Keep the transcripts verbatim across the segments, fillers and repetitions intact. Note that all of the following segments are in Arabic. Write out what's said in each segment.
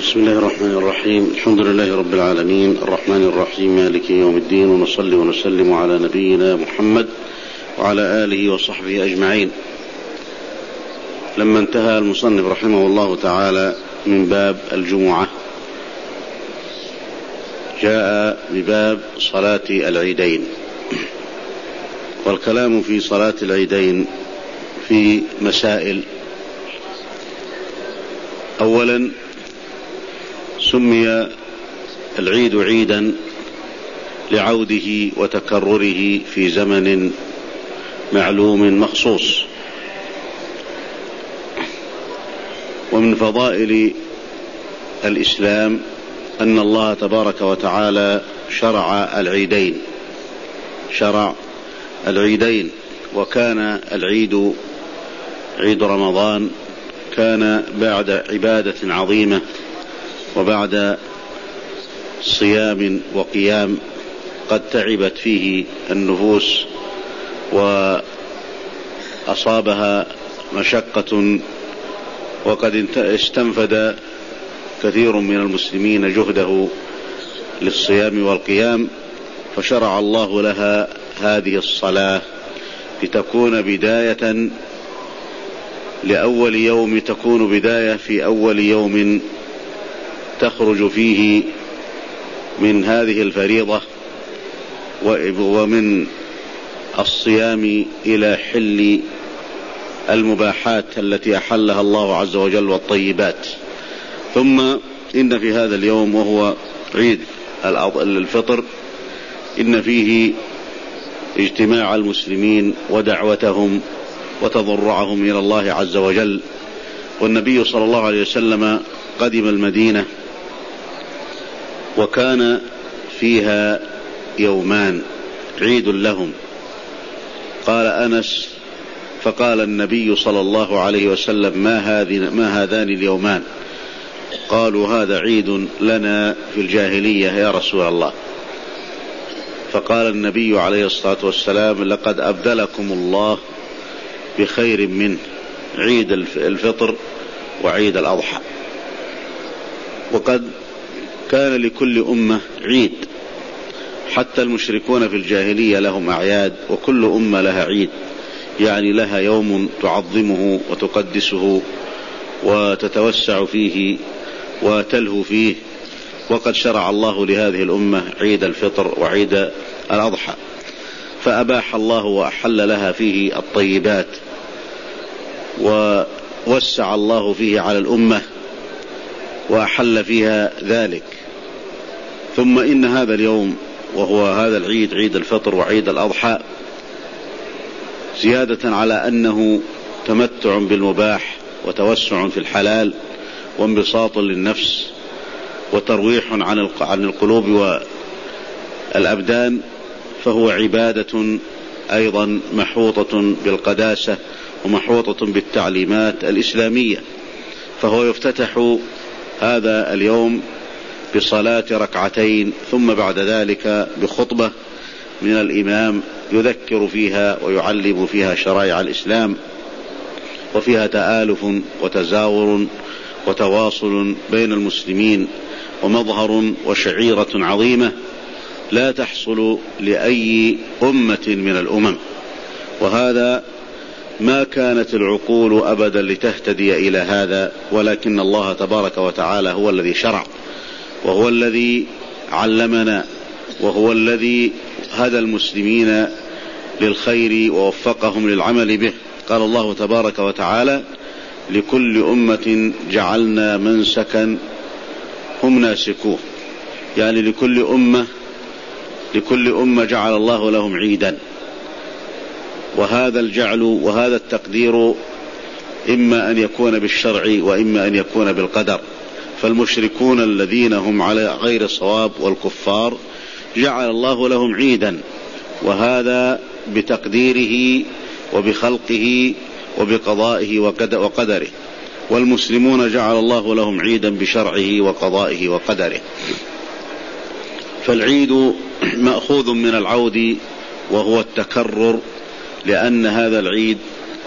بسم الله الرحمن الرحيم. الحمد لله رب العالمين الرحمن الرحيم مالك يوم الدين، ونصلي ونسلم على نبينا محمد وعلى آله وصحبه أجمعين. لما انتهى المصنف رحمه الله تعالى من باب الجمعة جاء بباب صلاة العيدين، والكلام في صلاة العيدين في مسائل. أولا، سمي العيد عيدا لعوده وتكرره في زمن معلوم مخصوص. ومن فضائل الإسلام أن الله تبارك وتعالى شرع العيدين شرع العيدين وكان العيد عيد رمضان كان بعد عبادة عظيمة وبعد صيام وقيام قد تعبت فيه النفوس وأصابها مشقة، وقد استنفد كثير من المسلمين جهده للصيام والقيام، فشرع الله لها هذه الصلاة لتكون بداية لأول يوم تكون بداية في أول يوم تخرج فيه من هذه الفريضة ومن الصيام إلى حل المباحات التي أحلها الله عز وجل والطيبات. ثم إن في هذا اليوم وهو عيد الفطر إن فيه اجتماع المسلمين ودعوتهم وتضرعهم إلى الله عز وجل. والنبي صلى الله عليه وسلم قدم المدينة وكان فيها يومان عيد لهم. قال أنس: فقال النبي صلى الله عليه وسلم: ما, ما هذان اليومان؟ قالوا: هذا عيد لنا في الجاهلية يا رسول الله. فقال النبي عليه الصلاة والسلام: لقد أبدلكم الله بخير منه، عيد الفطر وعيد الأضحى. وقد كان لكل أمة عيد، حتى المشركون في الجاهلية لهم أعياد، وكل أمة لها عيد، يعني لها يوم تعظمه وتقدسه وتتوسع فيه وتلهو فيه. وقد شرع الله لهذه الأمة عيد الفطر وعيد الأضحى، فأباح الله وأحل لها فيه الطيبات، ووسع الله فيه على الأمة وأحل فيها ذلك. ثم إن هذا اليوم وهو هذا العيد عيد الفطر وعيد الأضحى زيادة على أنه تمتع بالمباح وتوسع في الحلال وانبساط للنفس وترويح عن القلوب والأبدان، فهو عبادة أيضا محوطة بالقداسة ومحوطة بالتعليمات الإسلامية. فهو يفتتح هذا اليوم بصلاة ركعتين، ثم بعد ذلك بخطبة من الإمام يذكر فيها ويعلم فيها شرائع الإسلام، وفيها تآلف وتزاور وتواصل بين المسلمين، ومظهر وشعيرة عظيمة لا تحصل لأي أمة من الأمم. وهذا ما كانت العقول أبدا لتهتدي إلى هذا، ولكن الله تبارك وتعالى هو الذي شرع، وهو الذي علمنا، وهو الذي هدى المسلمين للخير ووفقهم للعمل به. قال الله تبارك وتعالى: لكل أمة جعلنا منسكا هم ناسكوه، يعني لكل أمة لكل أمة جعل الله لهم عيدا. وهذا الجعل وهذا التقدير إما أن يكون بالشرع وإما أن يكون بالقدر. فالمشركون الذين هم على غير الصواب والكفار جعل الله لهم عيدا، وهذا بتقديره وبخلقه وبقضائه وقدره. والمسلمون جعل الله لهم عيدا بشرعه وقضائه وقدره. فالعيد مأخوذ من العود وهو التكرر، لأن هذا العيد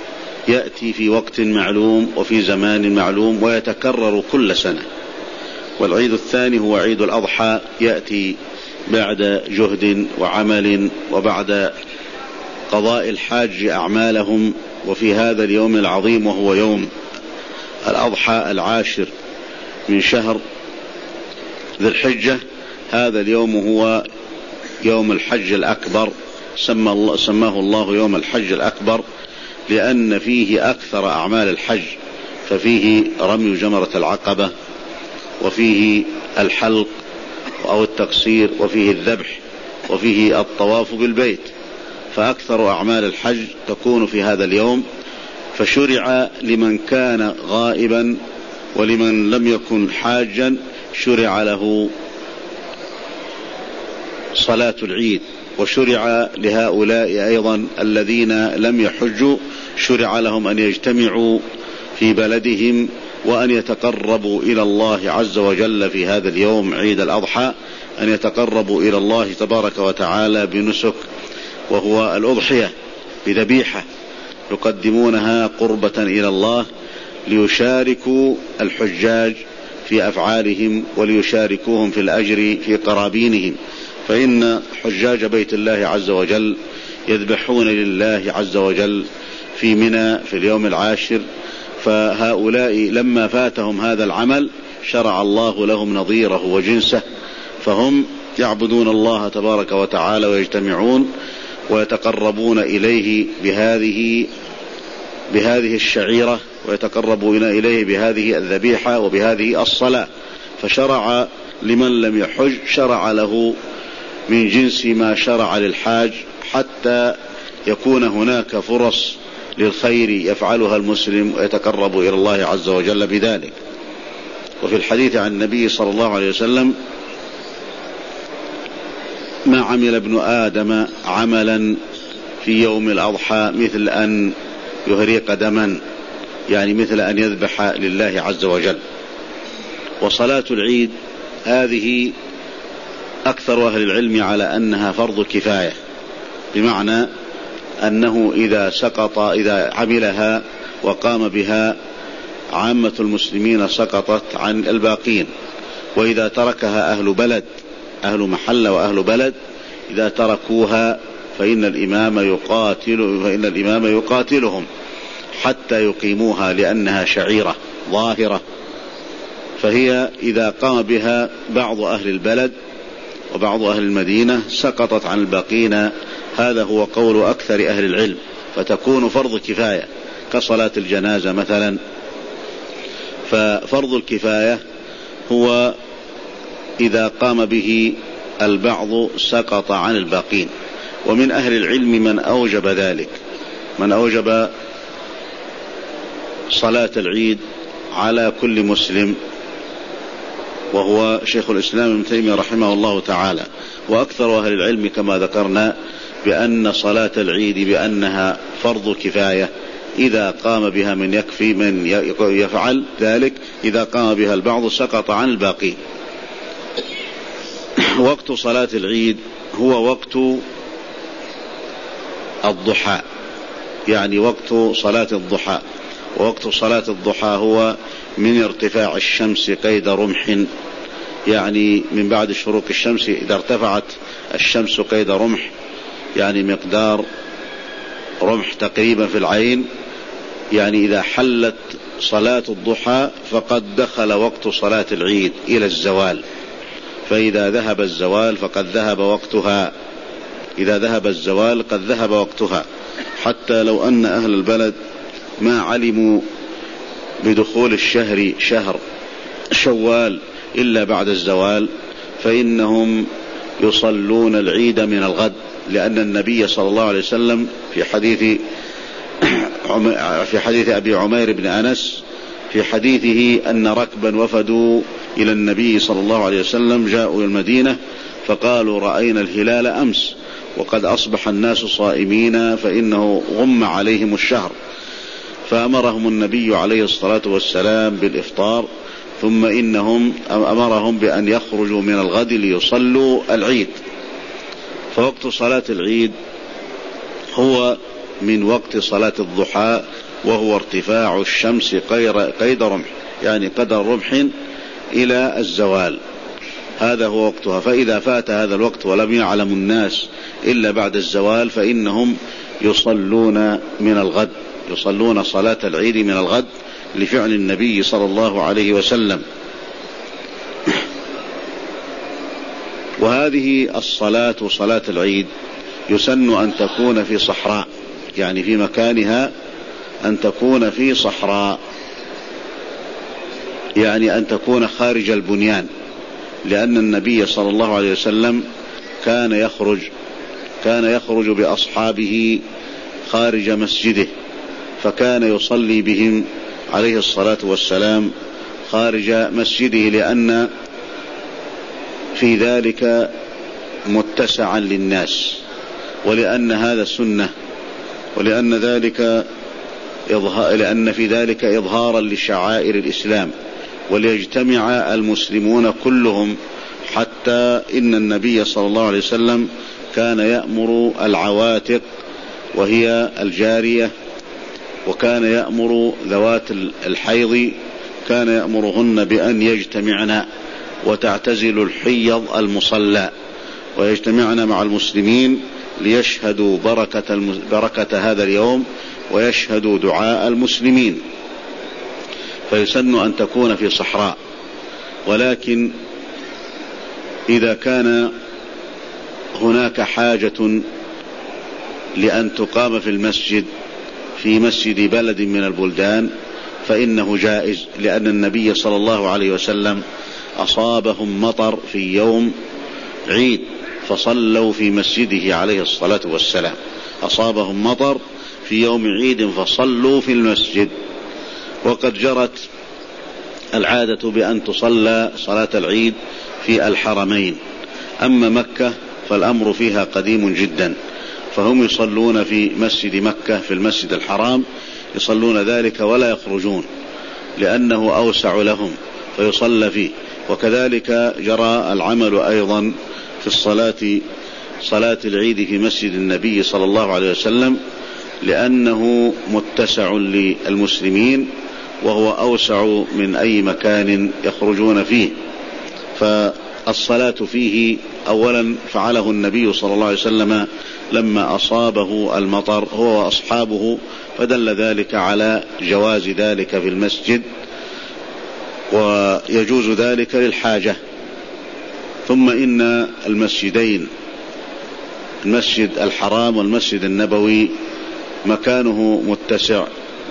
يأتي في وقت معلوم وفي زمان معلوم ويتكرر كل سنة. والعيد الثاني هو عيد الأضحى، يأتي بعد جهد وعمل وبعد قضاء الحاج أعمالهم، وفي هذا اليوم العظيم وهو يوم الأضحى العاشر من شهر ذي الحجة. هذا اليوم هو يوم الحج الأكبر، سمى الله سماه الله يوم الحج الأكبر لأن فيه أكثر أعمال الحج، ففيه رمي جمرة العقبة، وفيه الحلق أو التقصير، وفيه الذبح، وفيه الطواف بالبيت، فأكثر أعمال الحج تكون في هذا اليوم. فشرع لمن كان غائبا ولمن لم يكن حاجا شرع له صلاة العيد، وشرع لهؤلاء أيضا الذين لم يحجوا شرع لهم أن يجتمعوا في بلدهم وأن يتقربوا إلى الله عز وجل في هذا اليوم عيد الأضحى، أن يتقربوا إلى الله تبارك وتعالى بنسك، وهو الأضحية بذبيحة يقدمونها قربة إلى الله ليشاركوا الحجاج في أفعالهم وليشاركوهم في الأجر في قرابينهم، فإن حجاج بيت الله عز وجل يذبحون لله عز وجل في منى في اليوم العاشر، فهؤلاء لما فاتهم هذا العمل شرع الله لهم نظيره وجنسه، فهم يعبدون الله تبارك وتعالى ويجتمعون ويتقربون إليه بهذه بهذه الشعيرة، ويتقربون إليه بهذه الذبيحة وبهذه الصلاة. فشرع لمن لم يحج شرع له من جنس ما شرع للحاج، حتى يكون هناك فرص للخير يفعلها المسلم ويتقرب إلى الله عز وجل بذلك. وفي الحديث عن النبي صلى الله عليه وسلم: ما عمل ابن آدم عملا في يوم الأضحى مثل أن يهريق دما، يعني مثل أن يذبح لله عز وجل. وصلاة العيد هذه أكثر أهل العلم على أنها فرض كفاية، بمعنى أنه إذا سقط إذا عملها وقام بها عامة المسلمين سقطت عن الباقين، وإذا تركها أهل بلد أهل محل وأهل بلد إذا تركوها فإن الإمام يقاتل فإن الإمام يقاتلهم حتى يقيموها، لأنها شعيرة ظاهرة. فهي إذا قام بها بعض أهل البلد وبعض أهل المدينة سقطت عن الباقين، هذا هو قول أكثر أهل العلم، فتكون فرض كفاية كصلاة الجنازة مثلا. ففرض الكفاية هو إذا قام به البعض سقط عن الباقين. ومن أهل العلم من أوجب ذلك، من أوجب صلاة العيد على كل مسلم، وهو شيخ الإسلام ابن تيمية رحمه الله تعالى. وأكثر أهل العلم كما ذكرنا بأن صلاة العيد بأنها فرض كفاية، إذا قام بها من يكفي من يفعل ذلك، إذا قام بها البعض سقط عن الباقي. وقت صلاة العيد هو وقت الضحى، يعني وقت صلاة الضحى. ووقت صلاة الضحى هو من ارتفاع الشمس قيد رمح، يعني من بعد شروق الشمس، إذا ارتفعت الشمس قيد رمح يعني مقدار رمح تقريبا في العين، يعني إذا حلت صلاة الضحى فقد دخل وقت صلاة العيد إلى الزوال، فإذا ذهب الزوال فقد ذهب وقتها، إذا ذهب الزوال قد ذهب وقتها. حتى لو أن أهل البلد ما علموا بدخول الشهر شهر شوال إلا بعد الزوال فإنهم يصلون العيد من الغد، لأن النبي صلى الله عليه وسلم في حديث في حديث أبي عمير بن أنس في حديثه أن ركبا وفدوا إلى النبي صلى الله عليه وسلم، جاءوا إلى المدينة فقالوا رأينا الهلال أمس وقد أصبح الناس صائمين فإنه غم عليهم الشهر، فأمرهم النبي عليه الصلاة والسلام بالإفطار، ثم إنهم أمرهم بأن يخرجوا من الغد ليصلوا العيد. فوقت صلاة العيد هو من وقت صلاة الضحى، وهو ارتفاع الشمس قيد رمح، يعني قدر رمح إلى الزوال، هذا هو وقتها. فإذا فات هذا الوقت ولم يعلم الناس إلا بعد الزوال فإنهم يصلون من الغد، يصلون صلاة العيد من الغد لفعل النبي صلى الله عليه وسلم. وهذه الصلاة صلاة العيد يسن أن تكون في صحراء، يعني في مكانها أن تكون في صحراء، يعني أن تكون خارج البنيان، لأن النبي صلى الله عليه وسلم كان يخرج كان يخرج بأصحابه خارج مسجده، فكان يصلي بهم عليه الصلاة والسلام خارج مسجده، لأن في ذلك متسعا للناس، ولأن هذا سنة، ولأن ذلك إظهار لأن في ذلك إظهارا لشعائر الإسلام، وليجتمع المسلمون كلهم. حتى إن النبي صلى الله عليه وسلم كان يأمر العواتق وهي الجارية، وكان يأمر ذوات الحيض، كان يأمرهن بأن يجتمعن وتعتزل الحيض المصلى ويجتمعن مع المسلمين ليشهدوا بركة, بركة هذا اليوم ويشهدوا دعاء المسلمين. فيسن أن تكون في صحراء. ولكن إذا كان هناك حاجة لأن تقام في المسجد في مسجد بلد من البلدان فإنه جائز، لأن النبي صلى الله عليه وسلم أصابهم مطر في يوم عيد فصلوا في مسجده عليه الصلاة والسلام، أصابهم مطر في يوم عيد فصلوا في المسجد. وقد جرت العادة بأن تصلى صلاة العيد في الحرمين، أما مكة فالأمر فيها قديم جدا، فهم يصلون في مسجد مكة في المسجد الحرام، يصلون ذلك ولا يخرجون لأنه أوسع لهم فيصلى فيه. وكذلك جرى العمل أيضا في الصلاة صلاة العيد في مسجد النبي صلى الله عليه وسلم، لأنه متسع للمسلمين وهو أوسع من أي مكان يخرجون فيه. فالصلاة فيه أولا فعله النبي صلى الله عليه وسلم لما أصابه المطر هو وأصحابه، فدل ذلك على جواز ذلك في المسجد، ويجوز ذلك للحاجة. ثم إن المسجدين المسجد الحرام والمسجد النبوي مكانه متسع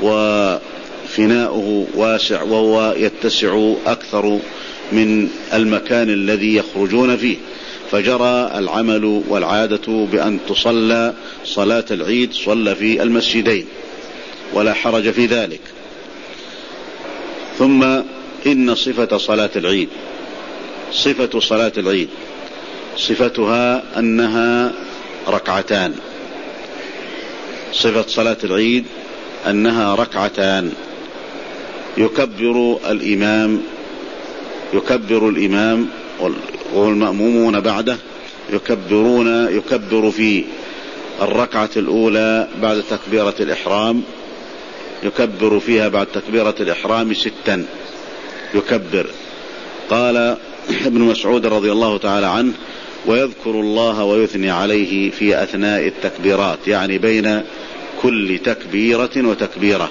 وفناؤه واسع، وهو يتسع أكثر من المكان الذي يخرجون فيه، فجرى العمل والعادة بأن تصلى صلاة العيد صلى في المسجدين ولا حرج في ذلك. ثم إن صفة صلاة العيد صفة صلاة العيد صفتها أنها ركعتان. صفة صلاة العيد أنها ركعتان، يكبر الإمام يكبر الإمام والمأمومون بعده يكبرون يكبر في الركعة الأولى بعد تكبيرة الإحرام، يكبر فيها بعد تكبيرة الإحرام ستا يكبر. قال ابن مسعود رضي الله تعالى عنه: ويذكر الله ويثني عليه في أثناء التكبيرات، يعني بين كل تكبيرة وتكبيرة،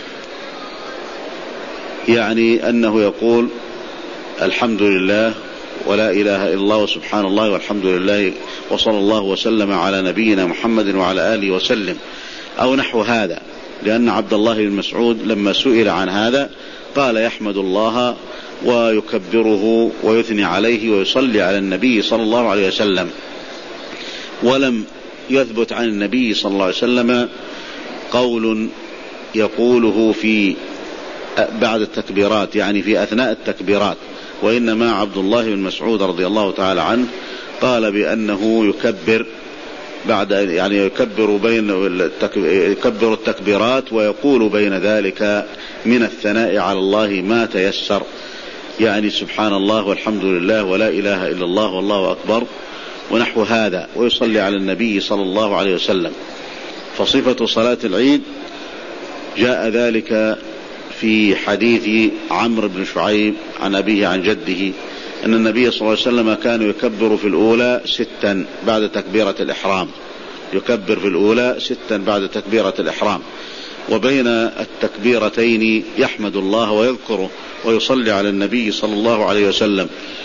يعني أنه يقول الحمد لله ولا إله إلا الله وسبحان الله والحمد لله وصلى الله وسلم على نبينا محمد وعلى آله وسلم، أو نحو هذا. لأن عبد الله بن مسعود لما سئل عن هذا قال يحمد الله ويكبره ويثني عليه ويصلي على النبي صلى الله عليه وسلم. ولم يثبت عن النبي صلى الله عليه وسلم قول يقوله في بعد التكبيرات، يعني في أثناء التكبيرات، وإنما عبد الله بن مسعود رضي الله تعالى عنه قال بأنه يكبر بعد يعني يكبر بين يكبر التكبيرات ويقول بين ذلك من الثناء على الله ما تيسر، يعني سبحان الله والحمد لله ولا إله إلا الله والله أكبر ونحو هذا، ويصلي على النبي صلى الله عليه وسلم. فصفة صلاة العيد جاء ذلك في حديث عمرو بن شعيب عن أبيه عن جده أن النبي صلى الله عليه وسلم كان يكبر في الأولى ستا بعد تكبيرة الإحرام، يكبر في الأولى ستا بعد تكبيرة الإحرام، وبين التكبيرتين يحمد الله ويذكره ويصلي على النبي صلى الله عليه وسلم.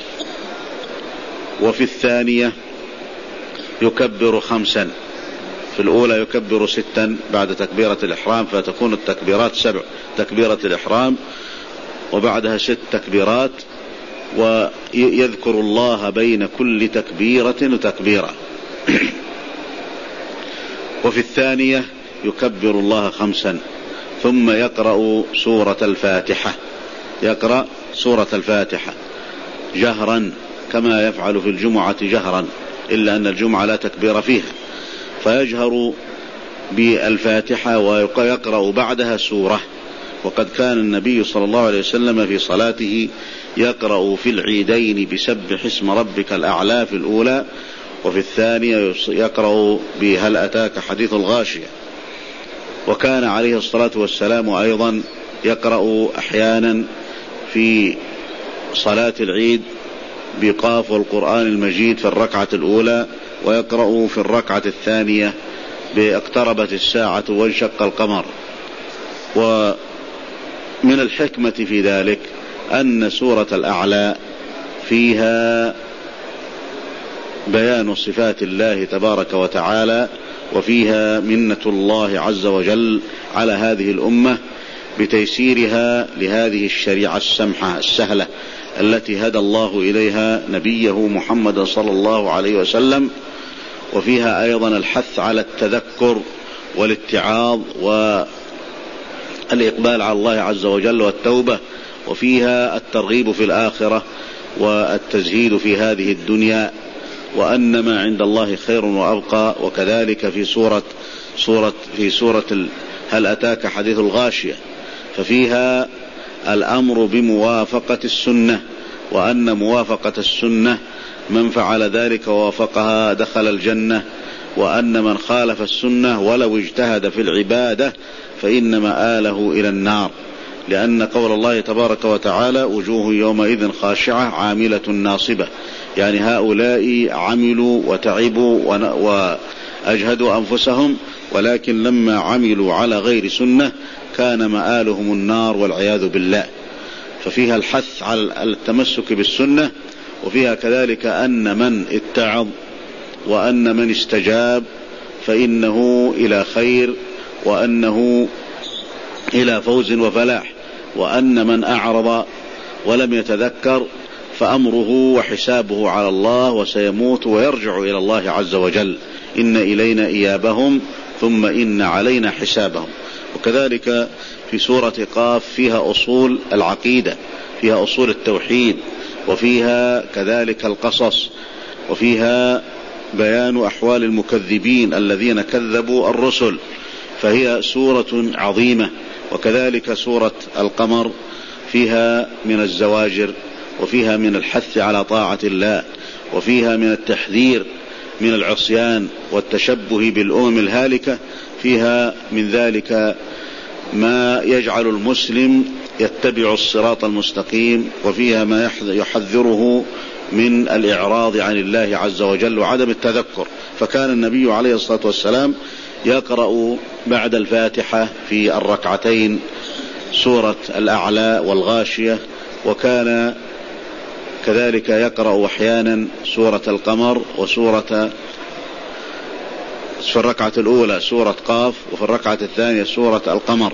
وفي الثانية يكبر خمسا، في الأولى يكبر ستا بعد تكبيرة الإحرام، فتكون التكبيرات سبع، تكبيرة الإحرام وبعدها ست تكبيرات، ويذكر الله بين كل تكبيرة وتكبيرة. وفي الثانية يكبر الله خمسا ثم يقرأ سورة الفاتحة، يقرأ سورة الفاتحة جهرا كما يفعل في الجمعة جهرا، إلا أن الجمعة لا تكبير فيها، فيجهر بالفاتحة ويقرأ بعدها سورة. وقد كان النبي صلى الله عليه وسلم في صلاته يقرأ في العيدين بسبح اسم ربك الأعلى في الأولى، وفي الثانية يقرأ بهل أتاك حديث الغاشية. وكان عليه الصلاة والسلام أيضا يقرأ أحيانا في صلاة العيد بقاف والقرآن المجيد في الركعة الأولى، ويقرأ في الركعة الثانية باقتربت الساعة وانشق القمر. ومن الحكمة في ذلك أن سورة الأعلى فيها بيان صفات الله تبارك وتعالى، وفيها منة الله عز وجل على هذه الأمة بتيسيرها لهذه الشريعة السمحة السهلة التي هدى الله إليها نبيه محمد صلى الله عليه وسلم. وفيها أيضا الحث على التذكر والاتعاظ والإقبال على الله عز وجل والتوبة، وفيها الترغيب في الآخرة والتزهيد في هذه الدنيا، وأن ما عند الله خير وأبقى. وكذلك في سورة سورة في سورة هل أتاك حديث الغاشية، ففيها الأمر بموافقة السنة، وأن موافقة السنة من فعل ذلك ووافقها دخل الجنة، وأن من خالف السنة ولو اجتهد في العبادة فإن مآله إلى النار، لأن قول الله تبارك وتعالى وجوه يومئذ خاشعة عاملة ناصبة، يعني هؤلاء عملوا وتعبوا وأجهدوا أنفسهم، ولكن لما عملوا على غير سنة كان مآلهم النار والعياذ بالله. ففيها الحث على التمسك بالسنة، وفيها كذلك أن من اتعظ وأن من استجاب فإنه إلى خير، وأنه إلى فوز وفلاح، وأن من أعرض ولم يتذكر فأمره وحسابه على الله وسيموت ويرجع إلى الله عز وجل. إن إلينا إيابهم ثم إن علينا حسابهم. وكذلك في سورة قاف فيها أصول العقيدة، فيها أصول التوحيد، وفيها كذلك القصص، وفيها بيان أحوال المكذبين الذين كذبوا الرسل، فهي سورة عظيمة. وكذلك سورة القمر فيها من الزواجر، وفيها من الحث على طاعة الله، وفيها من التحذير من العصيان والتشبه بالأمم الهالكة، فيها من ذلك ما يجعل المسلم يتبع الصراط المستقيم، وفيها ما يحذره من الإعراض عن الله عز وجل وعدم التذكر. فكان النبي عليه الصلاة والسلام يقرأ بعد الفاتحة في الركعتين سورة الأعلى والغاشية، وكان كذلك يقرأ أحيانا سورة القمر وسورة في الركعة الأولى سورة قاف، وفي الركعة الثانية سورة القمر.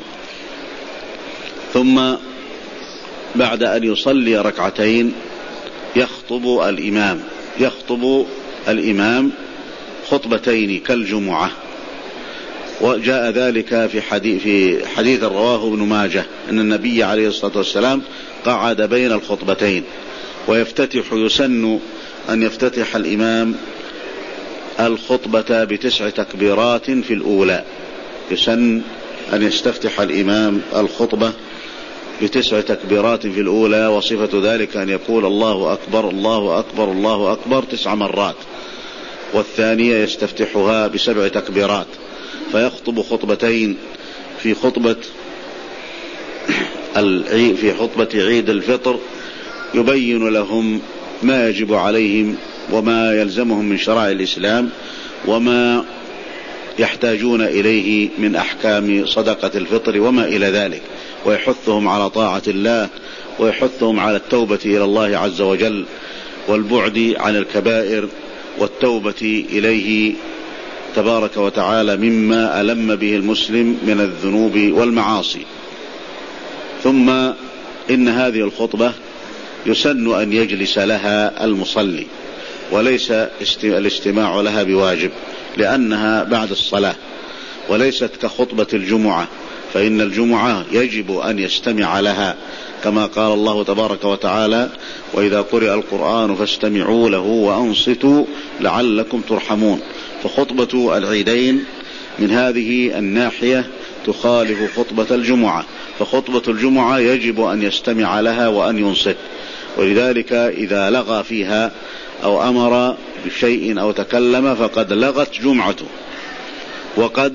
ثم بعد أن يصلي ركعتين يخطب الإمام يخطب الإمام خطبتين كالجمعة. وجاء ذلك في حديث, في حديث رواه ابن ماجه أن النبي عليه الصلاة والسلام قعد بين الخطبتين، ويفتتح يسن أن يفتتح الإمام الخطبة بتسع تكبيرات في الأولى، يسن أن يستفتح الإمام الخطبة بتسع تكبيرات في الأولى، وصفة ذلك أن يقول الله أكبر الله أكبر الله أكبر تسع مرات، والثانية يستفتحها بسبع تكبيرات، فيخطب خطبتين. في خطبة في خطبة عيد الفطر يبين لهم ما يجب عليهم وما يلزمهم من شرائع الإسلام وما يحتاجون إليه من أحكام صدقة الفطر وما إلى ذلك، ويحثهم على طاعة الله ويحثهم على التوبة إلى الله عز وجل والبعد عن الكبائر والتوبة إليه تبارك وتعالى مما ألم به المسلم من الذنوب والمعاصي. ثم إن هذه الخطبة يسن أن يجلس لها المصلي، وليس الاستماع لها بواجب لأنها بعد الصلاة، وليست كخطبة الجمعة، فإن الجمعة يجب أن يستمع لها كما قال الله تبارك وتعالى: وإذا قرئ القرآن فاستمعوا له وأنصتوا لعلكم ترحمون. فخطبة العيدين من هذه الناحية تخالف خطبة الجمعة، فخطبة الجمعة يجب أن يستمع لها وأن ينصت، ولذلك إذا لغى فيها أو أمر بشيء أو تكلم فقد لغت جمعته. وقد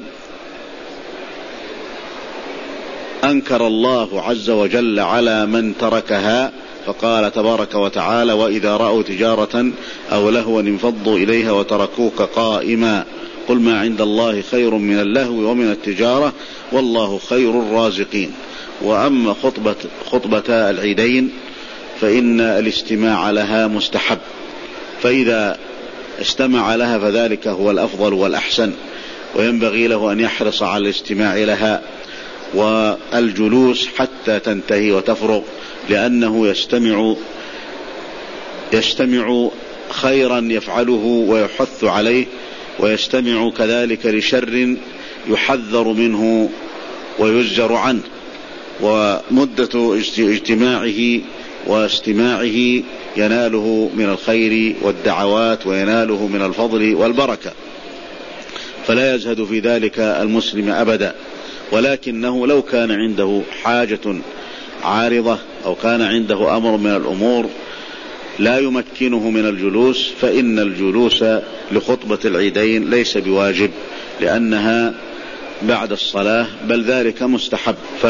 أنكر الله عز وجل على من تركها، فقال تبارك وتعالى: وإذا رأوا تجارة أو لهوا انفضوا إليها وتركوك قائما قل ما عند الله خير من اللهو ومن التجارة والله خير الرازقين. وأما خطبة, خطبة العيدين فإن الاستماع لها مستحب، فإذا استمع لها فذلك هو الأفضل والأحسن، وينبغي له أن يحرص على الاستماع لها والجلوس حتى تنتهي وتفرغ، لأنه يستمع يستمع خيرا يفعله ويحث عليه، ويستمع كذلك لشر يحذر منه ويزجر عنه. ومدة اجتماعه واستماعه يناله من الخير والدعوات ويناله من الفضل والبركة، فلا يزهد في ذلك المسلم أبدا. ولكنه لو كان عنده حاجة عارضة أو كان عنده أمر من الأمور لا يمكنه من الجلوس، فإن الجلوس لخطبة العيدين ليس بواجب لأنها بعد الصلاة، بل ذلك مستحب. ف...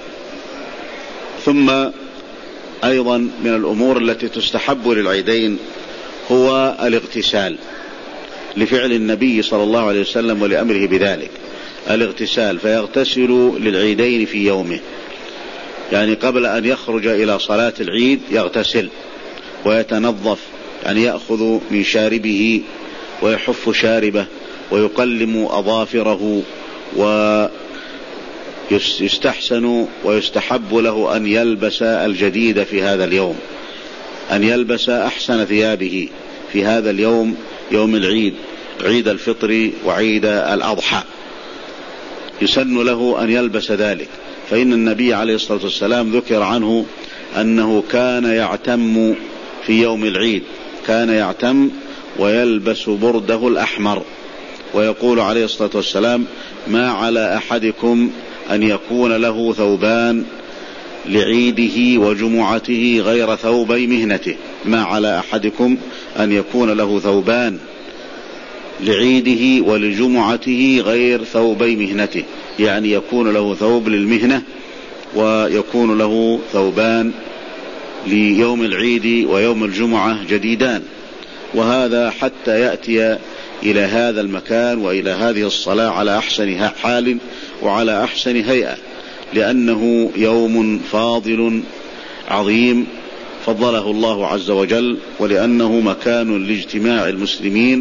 ثم أيضا من الأمور التي تستحب للعيدين هو الاغتسال، لفعل النبي صلى الله عليه وسلم ولأمره بذلك، الاغتسال، فيغتسل للعيدين في يومه، يعني قبل أن يخرج إلى صلاة العيد يغتسل ويتنظف، يعني يأخذ من شاربه ويحف شاربه ويقلم أظافره، ويستحسن ويستحب له أن يلبس الجديد في هذا اليوم، أن يلبس أحسن ثيابه في هذا اليوم، يوم العيد، عيد الفطر وعيد الأضحى، يسن له أن يلبس ذلك. فإن النبي عليه الصلاة والسلام ذكر عنه أنه كان يعتم في يوم العيد، كان يعتم ويلبس برده الأحمر، ويقول عليه الصلاة والسلام: ما على أحدكم أن يكون له ثوبان لعيده وجمعته غير ثوبي مهنته، ما على أحدكم أن يكون له ثوبان لعيده ولجمعته غير ثوبي مهنته، يعني يكون له ثوب للمهنة ويكون له ثوبان ليوم العيد ويوم الجمعة جديدان، وهذا حتى يأتي إلى هذا المكان وإلى هذه الصلاة على أحسن حال وعلى أحسن هيئة، لأنه يوم فاضل عظيم فضله الله عز وجل، ولأنه مكان لاجتماع المسلمين،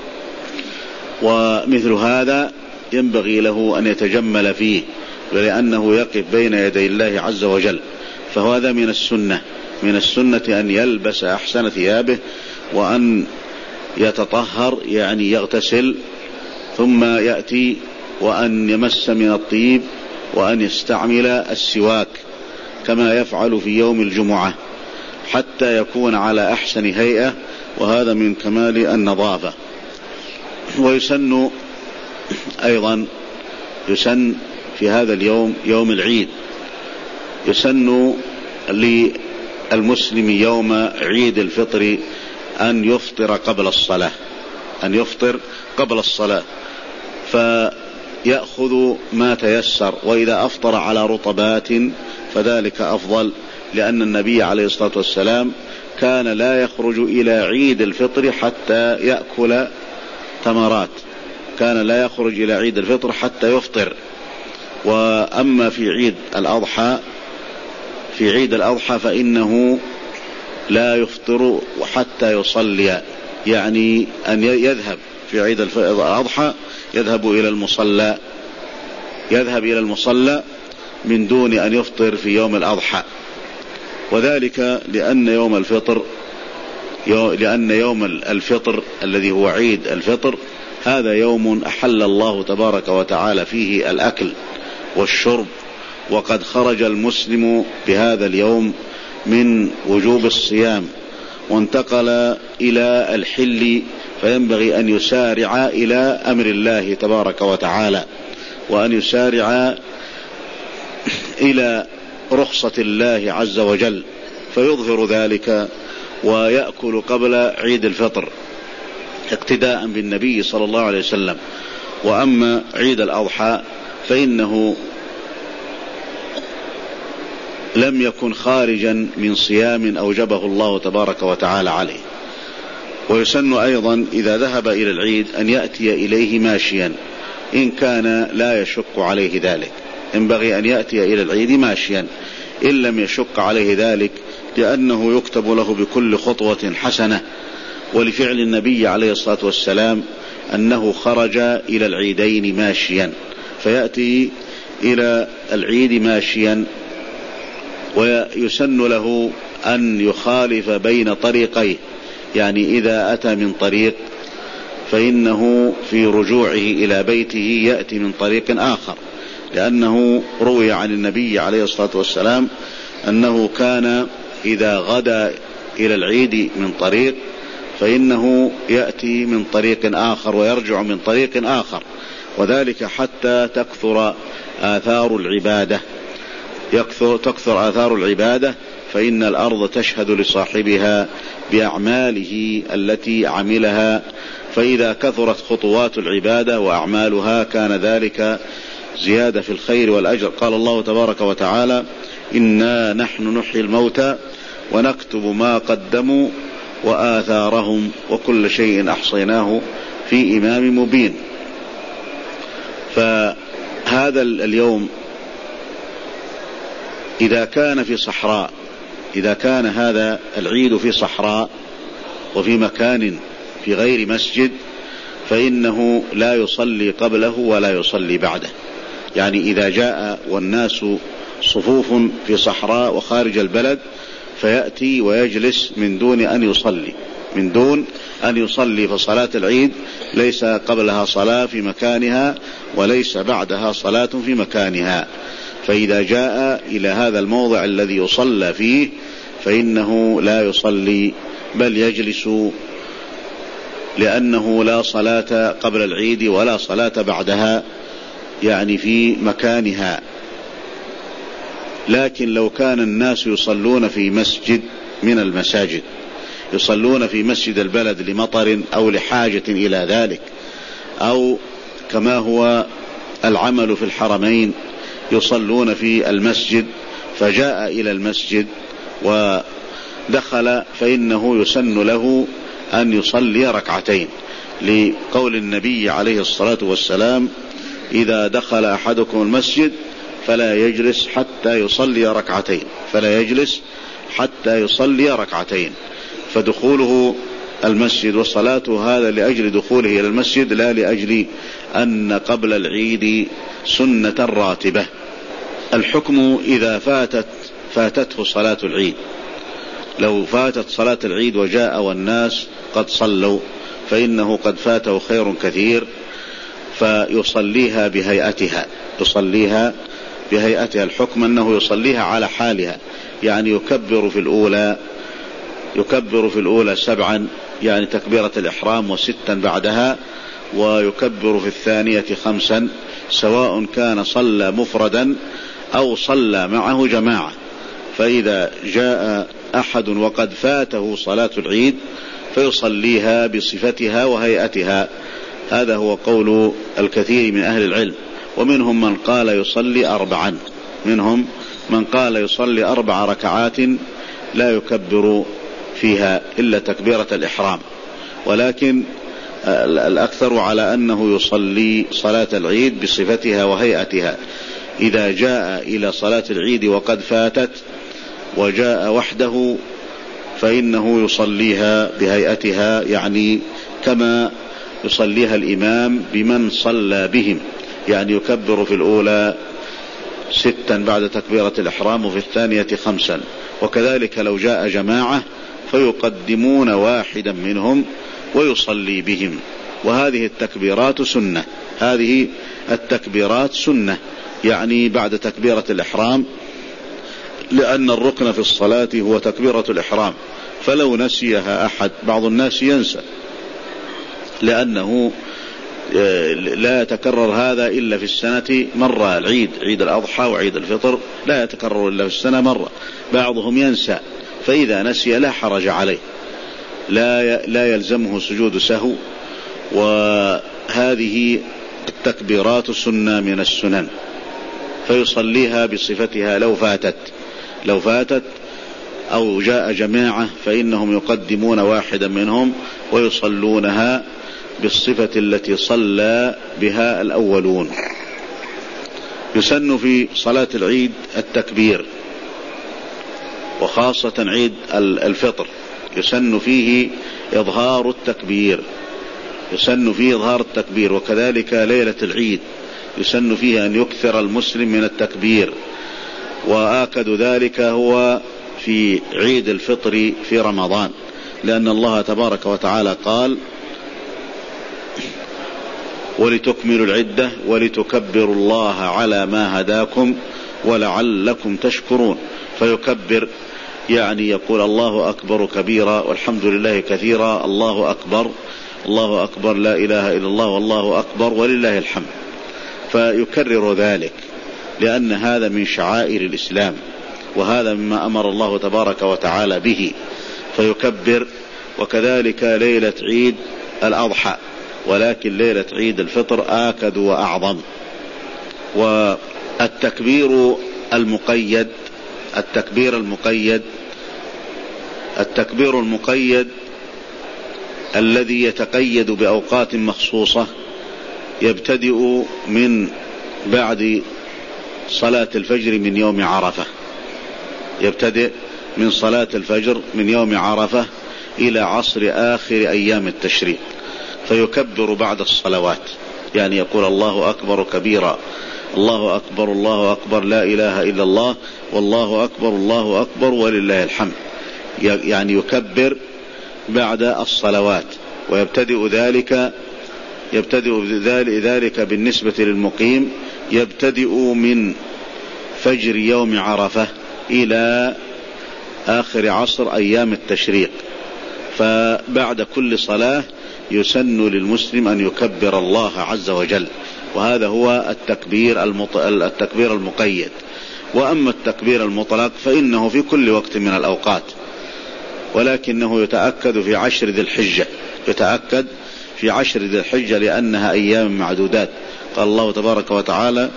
ومثل هذا ينبغي له أن يتجمل فيه، ولأنه يقف بين يدي الله عز وجل. فهذا من السنة، من السنة أن يلبس أحسن ثيابه وأن يتطهر، يعني يغتسل، ثم يأتي وأن يمس من الطيب وأن يستعمل السواك كما يفعل في يوم الجمعة حتى يكون على أحسن هيئة، وهذا من كمال النظافة. ويسن أيضا يسن في هذا اليوم، يوم العيد، يسن للمسلم يوم عيد الفطر أن يفطر قبل الصلاة، أن يفطر قبل الصلاة. يأخذ ما تيسر، وإذا أفطر على رطبات فذلك أفضل، لأن النبي عليه الصلاة والسلام كان لا يخرج إلى عيد الفطر حتى يأكل تمرات، كان لا يخرج إلى عيد الفطر حتى يفطر. وأما في عيد الأضحى في عيد الأضحى فإنه لا يفطر حتى يصلي، يعني أن يذهب في عيد الأضحى يذهب إلى المصلى يذهب إلى المصلى من دون أن يفطر في يوم الأضحى. وذلك لأن يوم الفطر لأن يوم الفطر الذي هو عيد الفطر هذا يوم أحل الله تبارك وتعالى فيه الأكل والشرب، وقد خرج المسلم بهذا اليوم من وجوب الصيام وانتقل إلى الحل، فينبغي أن يسارع إلى أمر الله تبارك وتعالى، وأن يسارع إلى رخصة الله عز وجل، فيظهر ذلك ويأكل قبل عيد الفطر اقتداء بالنبي صلى الله عليه وسلم. وأما عيد الأضحى فإنه لم يكن خارجا من صيام أوجبه الله تبارك وتعالى عليه. ويسن أيضا إذا ذهب إلى العيد أن يأتي إليه ماشيا إن كان لا يشق عليه ذلك، ينبغي أن يأتي إلى العيد ماشيا إن لم يشق عليه ذلك، لأنه يكتب له بكل خطوة حسنة. ولفعل النبي عليه الصلاة والسلام أنه خرج إلى العيدين ماشيا، فيأتي إلى العيد ماشيا. ويسن له أن يخالف بين طريقيه، يعني إذا أتى من طريق فإنه في رجوعه إلى بيته يأتي من طريق آخر، لأنه روي عن النبي عليه الصلاة والسلام أنه كان إذا غدا إلى العيد من طريق فإنه يأتي من طريق آخر ويرجع من طريق آخر، وذلك حتى تكثر آثار العبادة يكثر تكثر آثار العبادة فإن الأرض تشهد لصاحبها بأعماله التي عملها، فإذا كثرت خطوات العبادة وأعمالها كان ذلك زيادة في الخير والأجر. قال الله تبارك وتعالى: إنا نحن نحيي الموتى ونكتب ما قدموا وآثارهم وكل شيء أحصيناه في إمام مبين. فهذا اليوم إذا كان في صحراء إذا كان هذا العيد في صحراء وفي مكان في غير مسجد فإنه لا يصلي قبله ولا يصلي بعده. يعني إذا جاء والناس صفوف في صحراء وخارج البلد فيأتي ويجلس من دون أن يصلي من دون أن يصلي فصلاة العيد ليس قبلها صلاة في مكانها وليس بعدها صلاة في مكانها. فإذا جاء إلى هذا الموضع الذي يصلى فيه فإنه لا يصلي بل يجلس، لأنه لا صلاة قبل العيد ولا صلاة بعدها، يعني في مكانها. لكن لو كان الناس يصلون في مسجد من المساجد يصلون في مسجد البلد لمطر أو لحاجة إلى ذلك، أو كما هو العمل في الحرمين يصلون في المسجد فجاء إلى المسجد ودخل فإنه يسن له أن يصلي ركعتين، لقول النبي عليه الصلاة والسلام: إذا دخل أحدكم المسجد فلا يجلس حتى يصلي ركعتين فلا يجلس حتى يصلي ركعتين. فدخوله المسجد وصلاته هذا لأجل دخوله إلى المسجد، لا لأجل أن قبل العيد سنة راتبة. الحكم إذا فاتت فاتته صلاة العيد، لو فاتت صلاة العيد وجاء والناس قد صلوا فإنه قد فاته خير كثير، فيصليها بهيئتها يصليها بهيئتها الحكم أنه يصليها على حالها، يعني يكبر في الأولى يكبر في الأولى سبعا، يعني تكبيرة الإحرام، وستا بعدها، ويكبر في الثانية خمسا، سواء كان صلى مفردا أو صلى معه جماعة. فإذا جاء أحد وقد فاته صلاة العيد فيصليها بصفتها وهيئتها. هذا هو قول الكثير من أهل العلم. ومنهم من قال يصلي أربعا، منهم من قال يصلي أربع ركعات لا يكبر فيها إلا تكبيرة الإحرام، ولكن الأكثر على أنه يصلي صلاة العيد بصفتها وهيئتها. إذا جاء إلى صلاة العيد وقد فاتت وجاء وحده فإنه يصليها بهيئتها، يعني كما يصليها الإمام بمن صلى بهم، يعني يكبر في الأولى ستا بعد تكبيرة الإحرام وفي الثانية خمسا. وكذلك لو جاء جماعة فيقدمون واحدا منهم ويصلي بهم. وهذه التكبيرات سنة، هذه التكبيرات سنة يعني بعد تكبيرة الإحرام، لأن الركن في الصلاة هو تكبيرة الإحرام، فلو نسيها أحد، بعض الناس ينسى لأنه لا يتكرر هذا إلا في السنة مرة، العيد عيد الأضحى وعيد الفطر لا يتكرر إلا في السنة مرة، بعضهم ينسى، فإذا نسي لا حرج عليه، لا لا يلزمه سجود سهو. وهذه التكبيرات سنة من السنن، فيصليها بصفتها لو فاتت لو فاتت أو جاء جماعة فإنهم يقدمون واحدا منهم ويصلونها بالصفة التي صلى بها الأولون. يسن في صلاة العيد التكبير، وخاصة عيد الفطر يسن فيه إظهار التكبير، يسن فيه إظهار التكبير. وكذلك ليلة العيد يسن فيه أن يكثر المسلم من التكبير، وآكد ذلك هو في عيد الفطر في رمضان، لأن الله تبارك وتعالى قال: ولتكملوا العدة ولتكبروا الله على ما هداكم ولعلكم تشكرون. فيكبر يعني يقول الله أكبر كبيرا والحمد لله كثيرا، الله أكبر الله أكبر لا إله إلا الله والله أكبر ولله الحمد، فيكرر ذلك لأن هذا من شعائر الإسلام، وهذا مما أمر الله تبارك وتعالى به، فيكبر. وكذلك ليلة عيد الأضحى، ولكن ليلة عيد الفطر آكد وأعظم. والتكبير المقيد التكبير المقيد التكبير المقيد الذي يتقيد بأوقات مخصوصة يبتدئ من بعد صلاة الفجر من يوم عرفة، يبتدئ من صلاة الفجر من يوم عرفة إلى عصر آخر أيام التشريق، فيكبر بعد الصلوات، يعني يقول الله أكبر كبيرا، الله أكبر الله أكبر لا إله إلا الله والله أكبر الله أكبر ولله الحمد، يعني يكبر بعد الصلوات. ويبتدئ ذلك يبتدئ ذلك بالنسبة للمقيم يبتدئ من فجر يوم عرفة إلى آخر عصر أيام التشريق. فبعد كل صلاة يسن للمسلم أن يكبر الله عز وجل، وهذا هو التكبير التكبير المقيد. وأما التكبير المطلق فإنه في كل وقت من الأوقات، ولكنه يتأكد في عشر ذي الحجة يتأكد في عشر ذي الحجة لأنها أيام معدودات. قال الله تبارك وتعالى: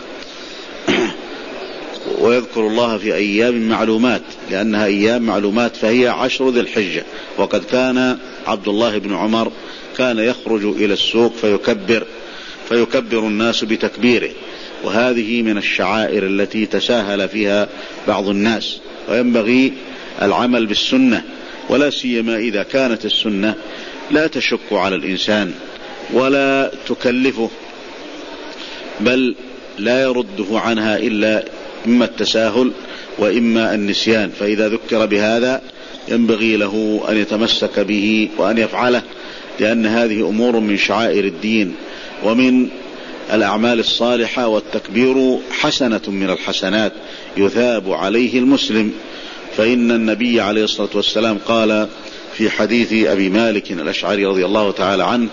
ويذكر الله في أيام معلومات، لأنها أيام معلومات فهي عشر ذي الحجة. وقد كان عبد الله بن عمر كان يخرج إلى السوق فيكبر فيكبر الناس بتكبيره، وهذه من الشعائر التي تساهل فيها بعض الناس، وينبغي العمل بالسنة، ولا سيما إذا كانت السنة لا تشق على الإنسان ولا تكلفه، بل لا يرده عنها إلا إما التساهل وإما النسيان. فإذا ذكر بهذا ينبغي له أن يتمسك به وأن يفعله، لأن هذه أمور من شعائر الدين ومن الأعمال الصالحة، والتكبير حسنة من الحسنات يثاب عليه المسلم. فإن النبي عليه الصلاة والسلام قال في حديث أبي مالك الأشعري رضي الله تعالى عنه: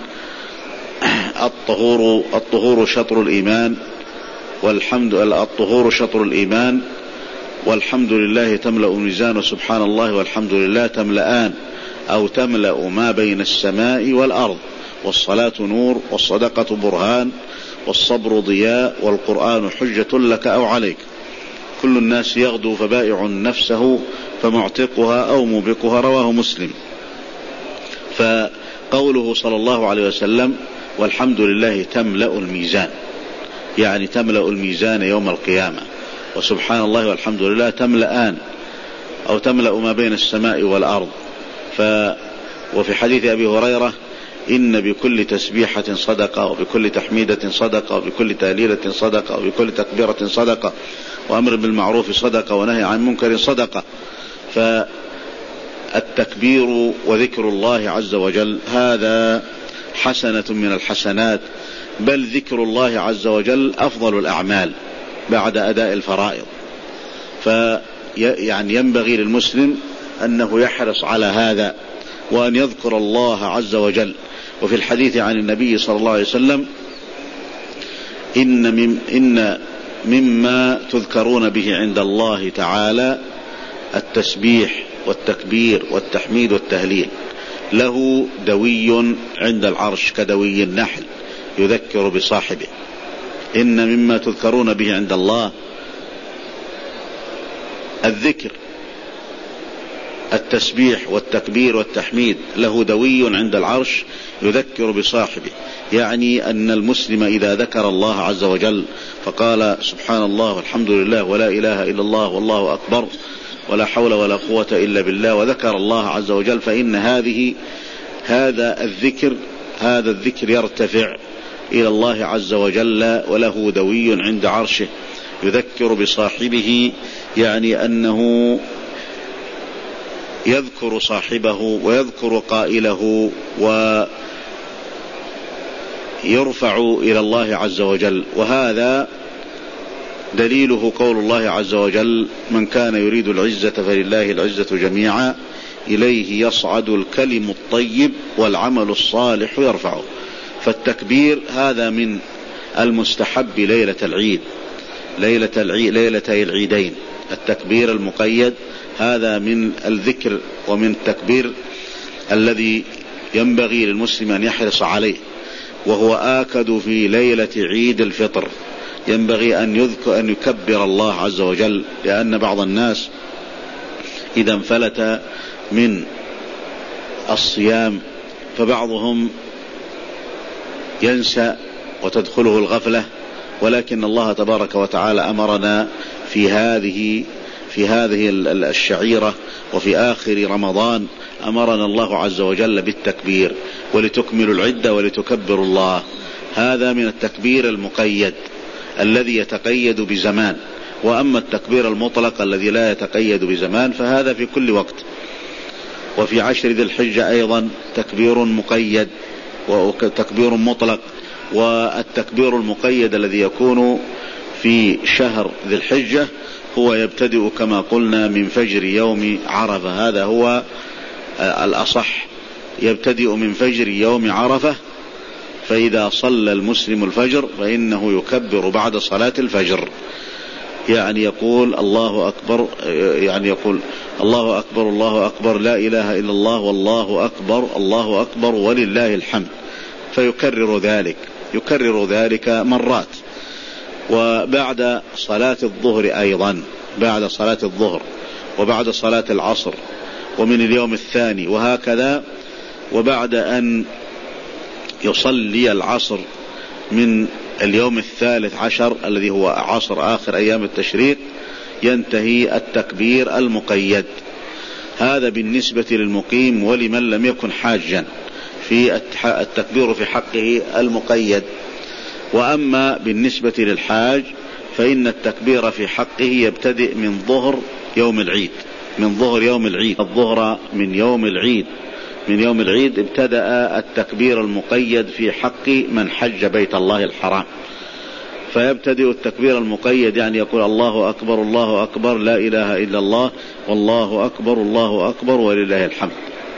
الطهور الطهور شطر الإيمان والحمد الطهور شطر الإيمان والحمد لله تملأ الميزان وسبحان الله والحمد لله تملأان أو تملأ ما بين السماء والأرض، والصلاة نور والصدقة برهان والصبر ضياء والقرآن حجة لك أو عليك. كل الناس يغدو فبائع نفسه فمعتقها أو موبقها، رواه مسلم. فقوله صلى الله عليه وسلم والحمد لله تملأ الميزان، يعني تملأ الميزان يوم القيامة، وسبحان الله والحمد لله تملأان أو تملأ ما بين السماء والأرض. ف وفي حديث أبي هريرة إن بكل تسبيحة صدقة، وبكل تحميدة صدقة، وبكل تهليلة صدقة، وبكل تكبيرة صدقة، وأمر بالمعروف صدقة، ونهي عن منكر صدقة. فالتكبير وذكر الله عز وجل هذا حسنة من الحسنات، بل ذكر الله عز وجل أفضل الأعمال بعد أداء الفرائض. فيعني ينبغي للمسلم أنه يحرص على هذا وأن يذكر الله عز وجل. وفي الحديث عن النبي صلى الله عليه وسلم إن, مم إن مما تذكرون به عند الله تعالى التسبيح والتكبير والتحميد والتهليل، له دوي عند العرش كدوي النحل يذكر بصاحبه. إن مما تذكرون به عند الله الذكر، التسبيح والتكبير والتحميد، له دوي عند العرش يذكر بصاحبه. يعني أن المسلم إذا ذكر الله عز وجل فقال سبحان الله والحمد لله ولا إله إلا الله والله أكبر ولا حول ولا قوة إلا بالله، وذكر الله عز وجل، فإن هذه هذا الذكر هذا الذكر يرتفع إلى الله عز وجل، وله دوي عند عرشه يذكر بصاحبه، يعني أنه يذكر صاحبه ويذكر قائله ويرفع إلى الله عز وجل. وهذا دليله قول الله عز وجل من كان يريد العزة فلله العزة جميعا إليه يصعد الكلم الطيب والعمل الصالح يرفعه. فالتكبير هذا من المستحب ليلة العيد، ليلة العيد ليلتي العيدين. التكبير المقيد هذا من الذكر ومن التكبير الذي ينبغي للمسلم أن يحرص عليه، وهو آكد في ليلة عيد الفطر. ينبغي أن يذكر أن يكبر الله عز وجل، لأن بعض الناس إذا انفلت من الصيام فبعضهم ينسى وتدخله الغفلة، ولكن الله تبارك وتعالى أمرنا في هذه في هذه الشعيرة وفي آخر رمضان أمرنا الله عز وجل بالتكبير، ولتكملوا العدة ولتكبروا الله. هذا من التكبير المقيد الذي يتقيد بزمان. وأما التكبير المطلق الذي لا يتقيد بزمان فهذا في كل وقت. وفي عشر ذي الحجة أيضا تكبير مقيد وتكبير مطلق. والتكبير المقيد الذي يكون في شهر ذي الحجة هو يبتدئ كما قلنا من فجر يوم عرفة، هذا هو الأصح، يبتدئ من فجر يوم عرفة. فإذا صلى المسلم الفجر فإنه يكبر بعد صلاة الفجر، يعني يقول الله أكبر، يعني يقول الله أكبر الله أكبر لا إله إلا الله والله أكبر الله أكبر ولله الحمد، فيكرر ذلك يكرر ذلك مرات. وبعد صلاة الظهر أيضا، بعد صلاة الظهر وبعد صلاة العصر ومن اليوم الثاني وهكذا. وبعد أن يصلي العصر من اليوم الثالث عشر الذي هو عصر آخر أيام التشريق ينتهي التكبير المقيد. هذا بالنسبة للمقيم ولمن لم يكن حاجا في التكبير في حقه المقيد. وأما بالنسبة للحاج فإن التكبير في حقه يبتدئ من ظهر يوم العيد، من ظهر يوم العيد، الظهر من يوم العيد من يوم العيد ابتدأ التكبير المقيد في حق من حج بيت الله الحرام. فيبتدئ التكبير المقيد، يعني يقول الله أكبر الله أكبر لا إله إلا الله والله أكبر الله أكبر ولله الحمد،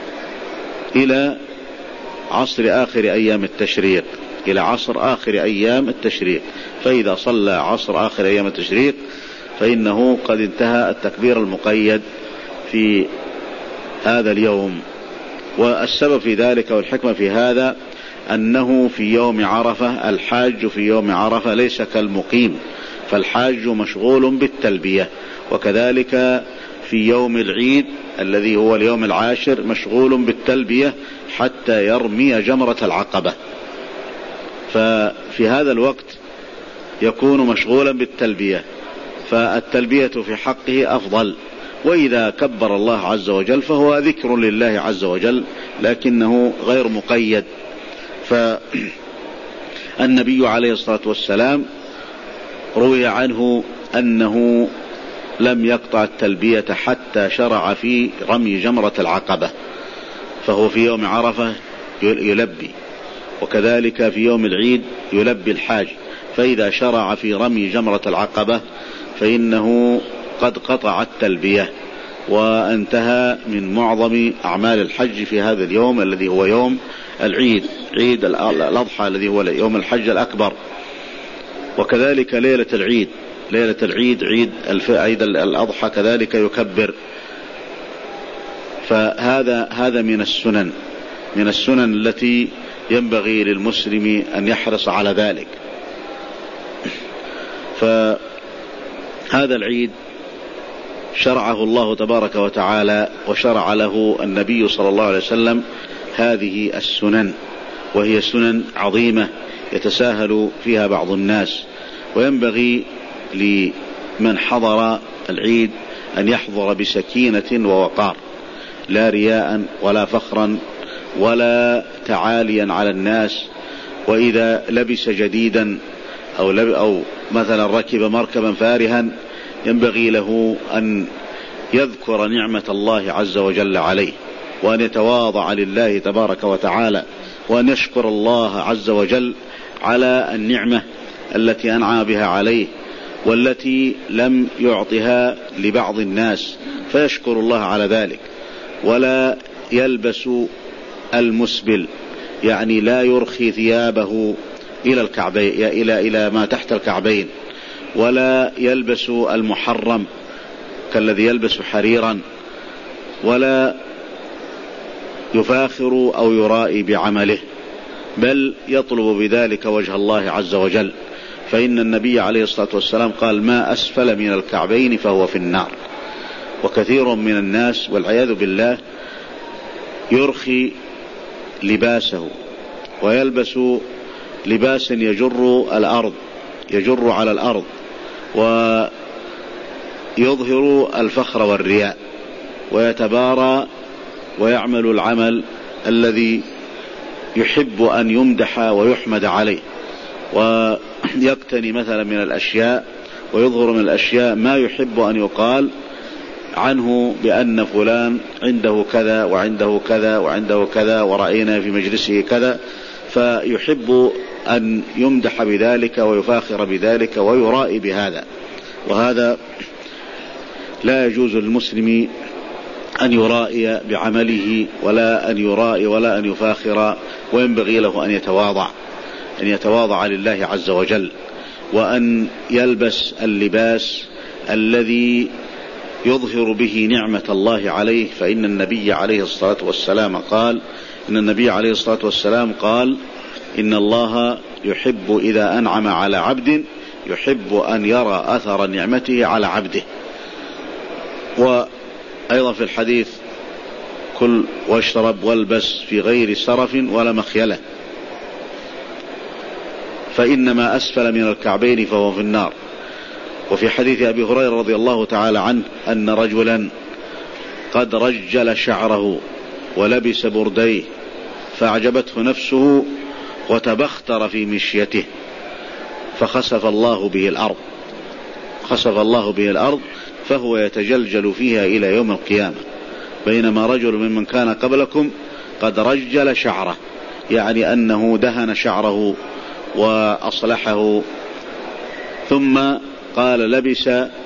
إلى عصر آخر أيام التشريق، إلى عصر آخر أيام التشريق. فإذا صلى عصر آخر أيام التشريق فإنه قد انتهى التكبير المقيد في هذا اليوم. والسبب في ذلك والحكمة في هذا أنه في يوم عرفة الحاج في يوم عرفة ليس كالمقيم، فالحاج مشغول بالتلبية، وكذلك في يوم العيد الذي هو اليوم العاشر مشغول بالتلبية حتى يرمي جمرة العقبة، ففي هذا الوقت يكون مشغولا بالتلبية، فالتلبية في حقه أفضل. وإذا كبر الله عز وجل فهو ذكر لله عز وجل لكنه غير مقيد. فالنبي عليه الصلاة والسلام روي عنه أنه لم يقطع التلبية حتى شرع في رمي جمرة العقبة، فهو في يوم عرفة يلبي، وكذلك في يوم العيد يلبي الحاج، فإذا شرع في رمي جمرة العقبة فإنه قد قطع التلبية وانتهى من معظم أعمال الحج في هذا اليوم الذي هو يوم العيد، عيد الأضحى الذي هو يوم الحج الأكبر. وكذلك ليلة العيد، ليلة العيد عيد عيد الأضحى كذلك يكبر. فهذا هذا من السنن، من السنن التي ينبغي للمسلم أن يحرص على ذلك. فهذا العيد شرعه الله تبارك وتعالى وشرع له النبي صلى الله عليه وسلم هذه السنن، وهي سنن عظيمة يتساهل فيها بعض الناس، وينبغي لمن حضر العيد أن يحضر بسكينة ووقار، لا رياء ولا فخرا ولا تعاليا على الناس. وإذا لبس جديدا أو, لب أو مثلا ركب مركبا فارها ينبغي له أن يذكر نعمة الله عز وجل عليه، وأن يتواضع لله تبارك وتعالى، وأن يشكر الله عز وجل على النعمة التي أنعم بها عليه والتي لم يعطها لبعض الناس، فيشكر الله على ذلك. ولا يلبس المسبل، يعني لا يرخي ثيابه إلى الكعبين، إلى إلى ما تحت الكعبين، ولا يلبس المحرم كالذي يلبس حريرا، ولا يفاخر أو يرائي بعمله، بل يطلب بذلك وجه الله عز وجل، فإن النبي عليه الصلاة والسلام قال: ما أسفل من الكعبين فهو في النار. وكثير من الناس والعياذ بالله يرخي لباسه ويلبس لباسا يجر الأرض، يجر على الأرض، ويظهر الفخر والرياء، ويتبارى ويعمل العمل الذي يحب أن يمدح ويحمد عليه، ويقتني مثلا من الأشياء ويظهر من الأشياء ما يحب أن يقال عنه بأن فلان عنده كذا وعنده كذا وعنده كذا ورأينا في مجلسه كذا، فيحب أن يمدح بذلك ويفاخر بذلك ويرائي بهذا. وهذا لا يجوز للمسلم أن يرائي بعمله ولا أن يرائي ولا أن يفاخر، وينبغي له أن يتواضع، أن يتواضع لله عز وجل، وأن يلبس اللباس الذي يظهر به نعمة الله عليه. فإن النبي عليه الصلاة والسلام قال إن النبي عليه الصلاة والسلام قال إن الله يحب إذا أنعم على عبد يحب أن يرى أثر نعمته على عبده. وأيضا في الحديث: كل واشرب والبس في غير سرف ولا مخيلة، فإنما أسفل من الكعبين فهو في النار. وفي حديث أبي هريرة رضي الله تعالى عنه أن رجلا قد رجل شعره ولبس برديه فأعجبته نفسه وتبختر في مشيته فخسف الله به الأرض، خسف الله به الأرض فهو يتجلجل فيها إلى يوم القيامة. بينما رجل ممن كان قبلكم قد رجل شعره، يعني أنه دهن شعره وأصلحه، ثم قال لبس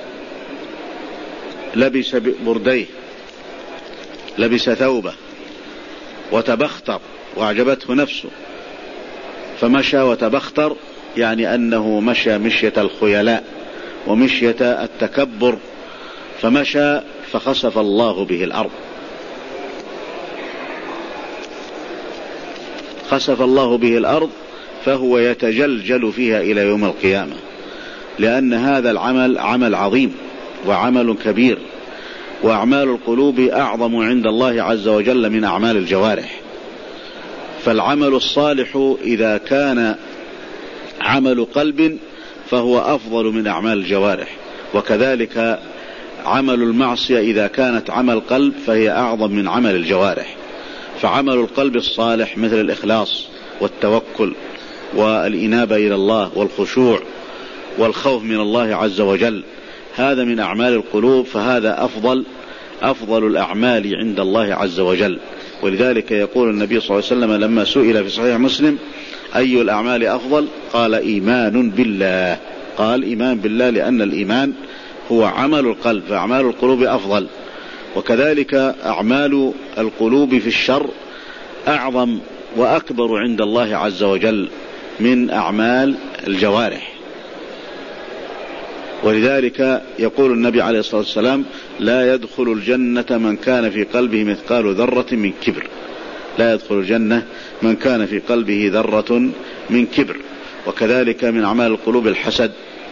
لبس برديه، لبس ثوبه وتبختر وأعجبته نفسه، فمشى وتبختر، يعني أنه مشى مشية الخيلاء ومشية التكبر، فمشى فخسف الله به الأرض. خسف الله به الأرض فهو يتجلجل فيها إلى يوم القيامة، لأن هذا العمل عمل عظيم وعمل كبير، وأعمال القلوب أعظم عند الله عز وجل من أعمال الجوارح. فالعمل الصالح إذا كان عمل قلب فهو أفضل من أعمال الجوارح، وكذلك عمل المعصية إذا كانت عمل قلب فهي أعظم من عمل الجوارح. فعمل القلب الصالح مثل الإخلاص والتوكل والإنابة إلى الله والخشوع والخوف من الله عز وجل، هذا من أعمال القلوب، فهذا أفضل أفضل الأعمال عند الله عز وجل. ولذلك يقول النبي صلى الله عليه وسلم لما سئل في صحيح مسلم أي الأعمال أفضل؟ قال إيمان بالله. قال إيمان بالله، لأن الإيمان هو عمل القلب، فأعمال القلوب أفضل. وكذلك أعمال القلوب في الشر أعظم وأكبر عند الله عز وجل من أعمال الجوارح. ولذلك يقول النبي عليه الصلاة والسلام لا يدخل الجنة من كان في قلبه مثقال ذرة من كبر. لا يدخل الجنة من كان في قلبه ذرة من كبر. وكذلك من أعمال القلوب الحسد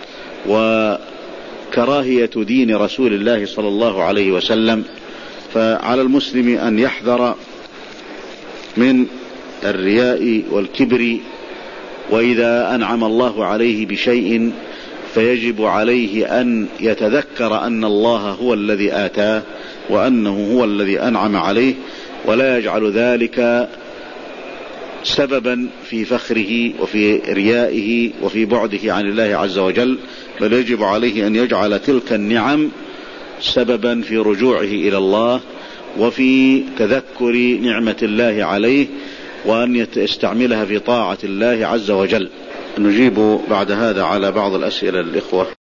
وكراهية دين رسول الله صلى الله عليه وسلم. فعلى المسلم أن يحذر من الرياء والكبر، وإذا أنعم الله عليه بشيء فيجب عليه أن يتذكر أن الله هو الذي آتاه وأنه هو الذي أنعم عليه، ولا يجعل ذلك سببا في فخره وفي ريائه وفي بعده عن الله عز وجل، بل يجب عليه أن يجعل تلك النعم سببا في رجوعه إلى الله وفي تذكر نعمة الله عليه، وأن يستعملها في طاعة الله عز وجل. نجيب بعد هذا على بعض الأسئلة للإخوة.